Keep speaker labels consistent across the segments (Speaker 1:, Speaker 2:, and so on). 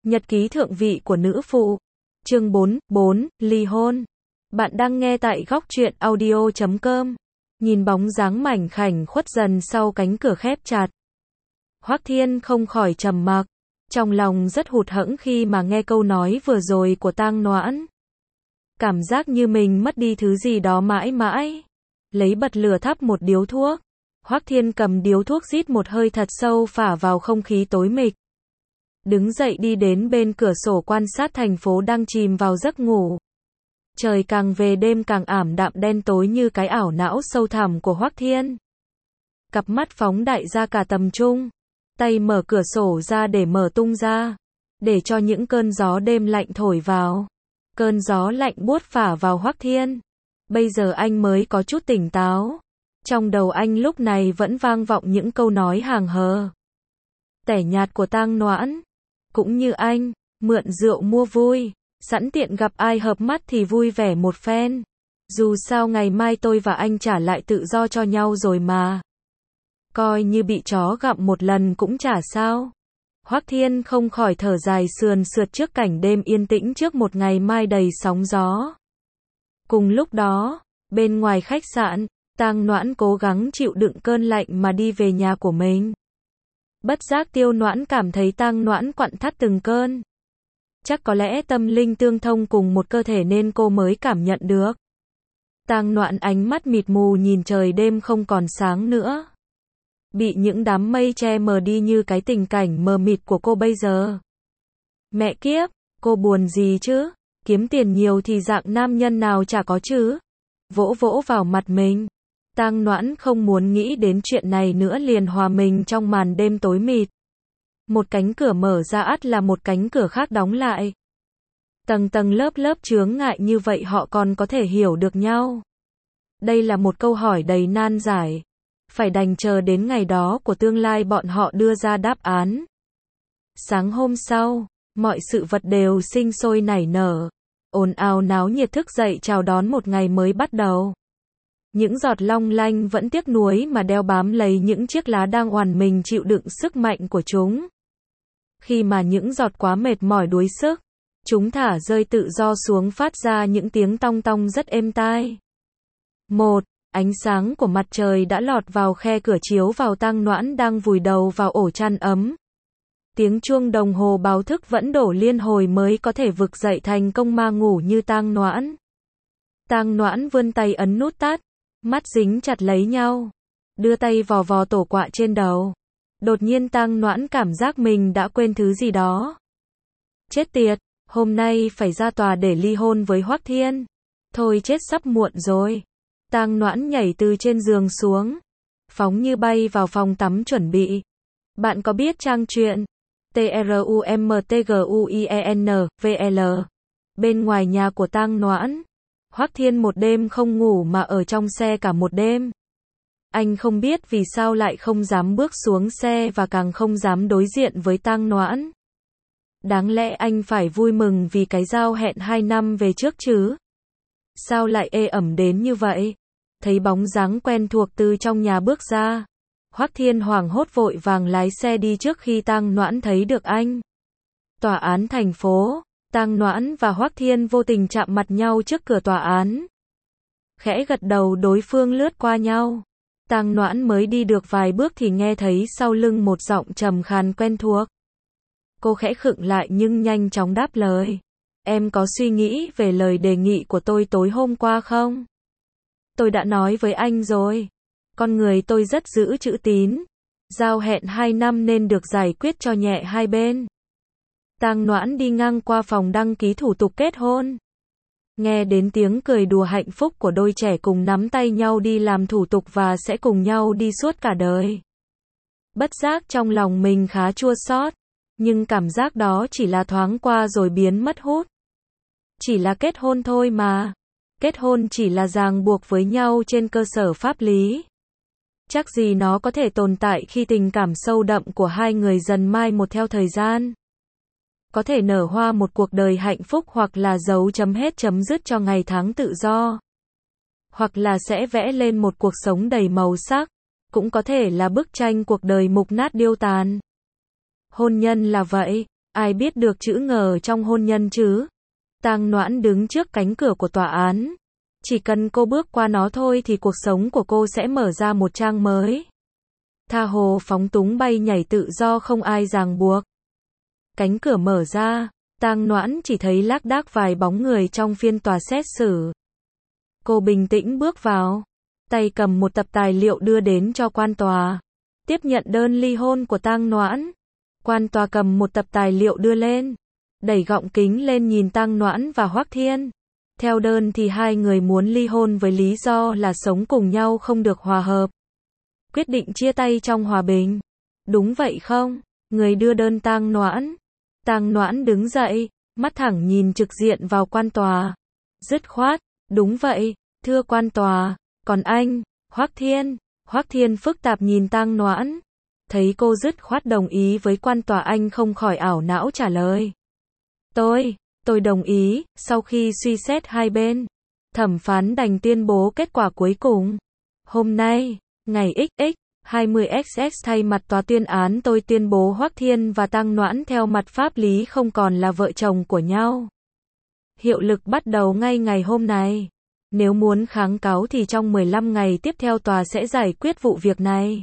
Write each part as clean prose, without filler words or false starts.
Speaker 1: Nhật ký thượng vị của nữ phụ. Chương 4, ly hôn. Bạn đang nghe tại góc truyện audio.com. Nhìn bóng dáng mảnh khảnh khuất dần sau cánh cửa khép chặt. Hoắc Thiên không khỏi trầm mặc, trong lòng rất hụt hẫng khi mà nghe câu nói vừa rồi của Tang Noãn. Cảm giác như mình mất đi thứ gì đó mãi mãi. Lấy bật lửa thắp một điếu thuốc. Hoắc Thiên cầm điếu thuốc rít một hơi thật sâu phả vào không khí tối mịch. Đứng dậy đi đến bên cửa sổ quan sát thành phố đang chìm vào giấc ngủ. Trời càng về đêm càng ảm đạm đen tối như cái ảo não sâu thẳm của Hoắc Thiên. Cặp mắt phóng đại ra cả tầm trung. Tay mở cửa sổ ra để mở tung ra. Để cho những cơn gió đêm lạnh thổi vào. Cơn gió lạnh buốt phả vào Hoắc Thiên. Bây giờ anh mới có chút tỉnh táo. Trong đầu anh lúc này vẫn vang vọng những câu nói hàng hờ tẻ nhạt của Tang Noãn. Cũng như anh, mượn rượu mua vui, sẵn tiện gặp ai hợp mắt thì vui vẻ một phen. Dù sao ngày mai tôi và anh trả lại tự do cho nhau rồi mà. Coi như bị chó gặm một lần cũng chả sao. Hoắc Thiên không khỏi thở dài sườn sượt trước cảnh đêm yên tĩnh trước một ngày mai đầy sóng gió. Cùng lúc đó, bên ngoài khách sạn, Tang Noãn cố gắng chịu đựng cơn lạnh mà đi về nhà của mình. Bất giác Tiêu Noãn cảm thấy Tang Noãn quặn thắt từng cơn. Chắc có lẽ tâm linh tương thông cùng một cơ thể nên cô mới cảm nhận được. Tang Noãn ánh mắt mịt mù nhìn trời đêm không còn sáng nữa. Bị những đám mây che mờ đi như cái tình cảnh mờ mịt của cô bây giờ. Mẹ kiếp, cô buồn gì chứ? Kiếm tiền nhiều thì dạng nam nhân nào chả có chứ? Vỗ vỗ vào mặt mình. Tang Noãn không muốn nghĩ đến chuyện này nữa liền hòa mình trong màn đêm tối mịt. Một cánh cửa mở ra ắt là một cánh cửa khác đóng lại. Tầng tầng lớp lớp chướng ngại như vậy họ còn có thể hiểu được nhau. Đây là một câu hỏi đầy nan giải. Phải đành chờ đến ngày đó của tương lai bọn họ đưa ra đáp án. Sáng hôm sau, mọi sự vật đều sinh sôi nảy nở. Ồn ào náo nhiệt thức dậy chào đón một ngày mới bắt đầu. Những giọt long lanh vẫn tiếc nuối mà đeo bám lấy những chiếc lá đang oằn mình chịu đựng sức mạnh của chúng. Khi mà những giọt quá mệt mỏi đuối sức, chúng thả rơi tự do xuống phát ra những tiếng tong tong rất êm tai. Ánh sáng của mặt trời đã lọt vào khe cửa chiếu vào Tang Noãn đang vùi đầu vào ổ chăn ấm. Tiếng chuông đồng hồ báo thức vẫn đổ liên hồi mới có thể vực dậy thành công ma ngủ như Tang Noãn. Tang Noãn vươn tay ấn nút tắt, mắt dính chặt lấy nhau, đưa tay vò vò tổ quạ trên đầu. Đột nhiên Tang Noãn cảm giác mình đã quên thứ gì đó. Chết tiệt, hôm nay phải ra tòa để ly hôn với Hoắc Thiên. Thôi chết sắp muộn rồi. Tang Noãn nhảy từ trên giường xuống, phóng như bay vào phòng tắm chuẩn bị. Bạn có biết trang truyện TRUMTGUIENVL bên ngoài nhà của Tang Noãn, Hoắc Thiên một đêm không ngủ mà ở trong xe cả một đêm. Anh không biết vì sao lại không dám bước xuống xe và càng không dám đối diện với Tang Noãn. Đáng lẽ anh phải vui mừng vì cái giao hẹn 2 năm về trước chứ. Sao lại ê ẩm đến như vậy? Thấy bóng dáng quen thuộc từ trong nhà bước ra. Hoắc Thiên hoảng hốt vội vàng lái xe đi trước khi Tang Noãn thấy được anh. Tòa án thành phố, Tang Noãn và Hoắc Thiên vô tình chạm mặt nhau trước cửa tòa án. Khẽ gật đầu đối phương lướt qua nhau. Tang Noãn mới đi được vài bước thì nghe thấy sau lưng một giọng trầm khàn quen thuộc. Cô khẽ khựng lại nhưng nhanh chóng đáp lời. Em có suy nghĩ về lời đề nghị của tôi tối hôm qua không? Tôi đã nói với anh rồi. Con người tôi rất giữ chữ tín. Giao hẹn 2 năm nên được giải quyết cho nhẹ hai bên. Tang Noãn đi ngang qua phòng đăng ký thủ tục kết hôn. Nghe đến tiếng cười đùa hạnh phúc của đôi trẻ cùng nắm tay nhau đi làm thủ tục và sẽ cùng nhau đi suốt cả đời. Bất giác trong lòng mình khá chua xót, nhưng cảm giác đó chỉ là thoáng qua rồi biến mất hút. Chỉ là kết hôn thôi mà. Kết hôn chỉ là ràng buộc với nhau trên cơ sở pháp lý. Chắc gì nó có thể tồn tại khi tình cảm sâu đậm của hai người dần mai một theo thời gian. Có thể nở hoa một cuộc đời hạnh phúc hoặc là dấu chấm hết chấm dứt cho ngày tháng tự do. Hoặc là sẽ vẽ lên một cuộc sống đầy màu sắc. Cũng có thể là bức tranh cuộc đời mục nát điêu tàn. Hôn nhân là vậy. Ai biết được chữ ngờ trong hôn nhân chứ? Tang Noãn đứng trước cánh cửa của tòa án. Chỉ cần cô bước qua nó thôi thì cuộc sống của cô sẽ mở ra một trang mới. Tha hồ phóng túng bay nhảy tự do không ai ràng buộc. Cánh cửa mở ra, Tang Noãn chỉ thấy lác đác vài bóng người trong phiên tòa xét xử. Cô bình tĩnh bước vào, tay cầm một tập tài liệu đưa đến cho quan tòa. Tiếp nhận đơn ly hôn của Tang Noãn. Quan tòa cầm một tập tài liệu đưa lên, đẩy gọng kính lên nhìn Tang Noãn và Hoắc Thiên. Theo đơn thì hai người muốn ly hôn với lý do là sống cùng nhau không được hòa hợp. Quyết định chia tay trong hòa bình. Đúng vậy không? Người đưa đơn Tang Noãn. Tang Noãn đứng dậy, mắt thẳng nhìn trực diện vào quan tòa. Dứt khoát, đúng vậy, thưa quan tòa, còn anh, Hoắc Thiên. Hoắc Thiên phức tạp nhìn Tang Noãn. Thấy cô dứt khoát đồng ý với quan tòa, anh không khỏi ảo não trả lời. Tôi đồng ý. Sau khi suy xét hai bên, thẩm phán đành tuyên bố kết quả cuối cùng. Hôm nay, ngày XX 20XX thay mặt tòa tuyên án, tôi tuyên bố Hoắc Thiên và Tang Noãn theo mặt pháp lý không còn là vợ chồng của nhau. Hiệu lực bắt đầu ngay ngày hôm nay. Nếu muốn kháng cáo thì trong 15 ngày tiếp theo tòa sẽ giải quyết vụ việc này.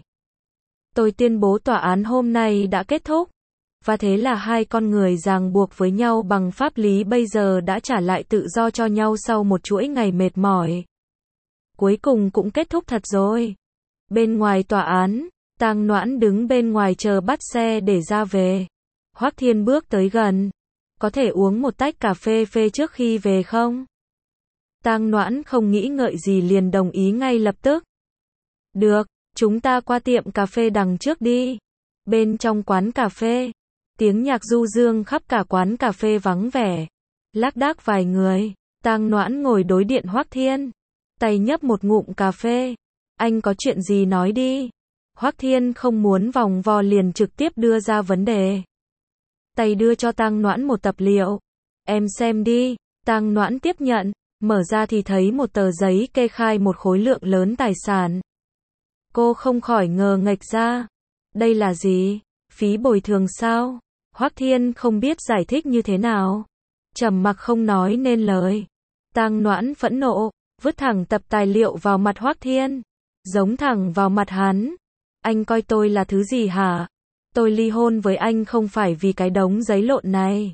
Speaker 1: Tôi tuyên bố tòa án hôm nay đã kết thúc. Và thế là hai con người ràng buộc với nhau bằng pháp lý bây giờ đã trả lại tự do cho nhau sau một chuỗi ngày mệt mỏi. Cuối cùng cũng kết thúc thật rồi. Bên ngoài tòa án, Tang Noãn đứng bên ngoài chờ bắt xe để ra về. Hoắc Thiên bước tới gần. Có thể uống một tách cà phê phê trước khi về không? Tang Noãn không nghĩ ngợi gì liền đồng ý ngay lập tức. Được, chúng ta qua tiệm cà phê đằng trước đi. Bên trong quán cà phê, tiếng nhạc du dương khắp cả quán cà phê vắng vẻ. Lác đác vài người, Tang Noãn ngồi đối diện Hoắc Thiên. Tay nhấp một ngụm cà phê. Anh có chuyện gì nói đi. Hoắc Thiên không muốn vòng vo liền trực tiếp đưa ra vấn đề. Tay đưa cho Tang Noãn một tập liệu. Em xem đi. Tang Noãn tiếp nhận, mở ra thì thấy một tờ giấy kê khai một khối lượng lớn tài sản. Cô không khỏi ngờ nghệch ra. Đây là gì? Phí bồi thường sao? Hoắc Thiên không biết giải thích như thế nào. Trầm mặc không nói nên lời. Tang Noãn phẫn nộ, vứt thẳng tập tài liệu vào mặt Hoắc Thiên. Giống thẳng vào mặt hắn. Anh coi tôi là thứ gì hả? Tôi ly hôn với anh không phải vì cái đống giấy lộn này.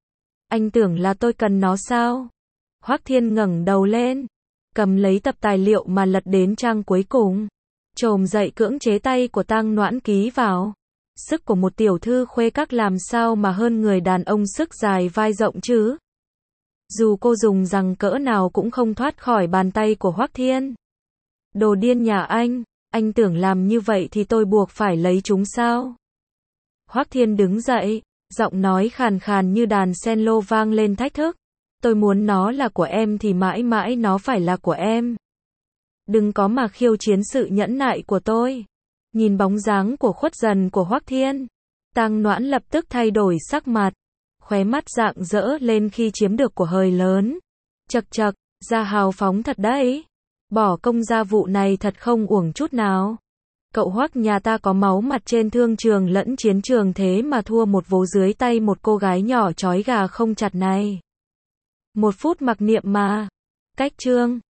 Speaker 1: Anh tưởng là tôi cần nó sao? Hoắc Thiên ngẩng đầu lên, cầm lấy tập tài liệu mà lật đến trang cuối cùng. Chồm dậy cưỡng chế tay của Tang Noãn ký vào. Sức của một tiểu thư khuê các làm sao mà hơn người đàn ông sức dài vai rộng chứ? Dù cô dùng rằng cỡ nào cũng không thoát khỏi bàn tay của Hoắc Thiên. Đồ điên nhà anh tưởng làm như vậy thì tôi buộc phải lấy chúng sao? Hoắc Thiên đứng dậy, giọng nói khàn khàn như đàn cello vang lên thách thức. Tôi muốn nó là của em thì mãi mãi nó phải là của em. Đừng có mà khiêu chiến sự nhẫn nại của tôi. Nhìn bóng dáng của khuất dần của Hoắc Thiên, Tang Noãn lập tức thay đổi sắc mặt, khóe mắt rạng rỡ lên khi chiếm được của hời lớn. Chậc chậc, ra hào phóng thật đấy. Bỏ công ra vụ này thật không uổng chút nào. Cậu Hoắc nhà ta có máu mặt trên thương trường lẫn chiến trường thế mà thua một vố dưới tay một cô gái nhỏ trói gà không chặt này. 1 phút mặc niệm mà. Cách chương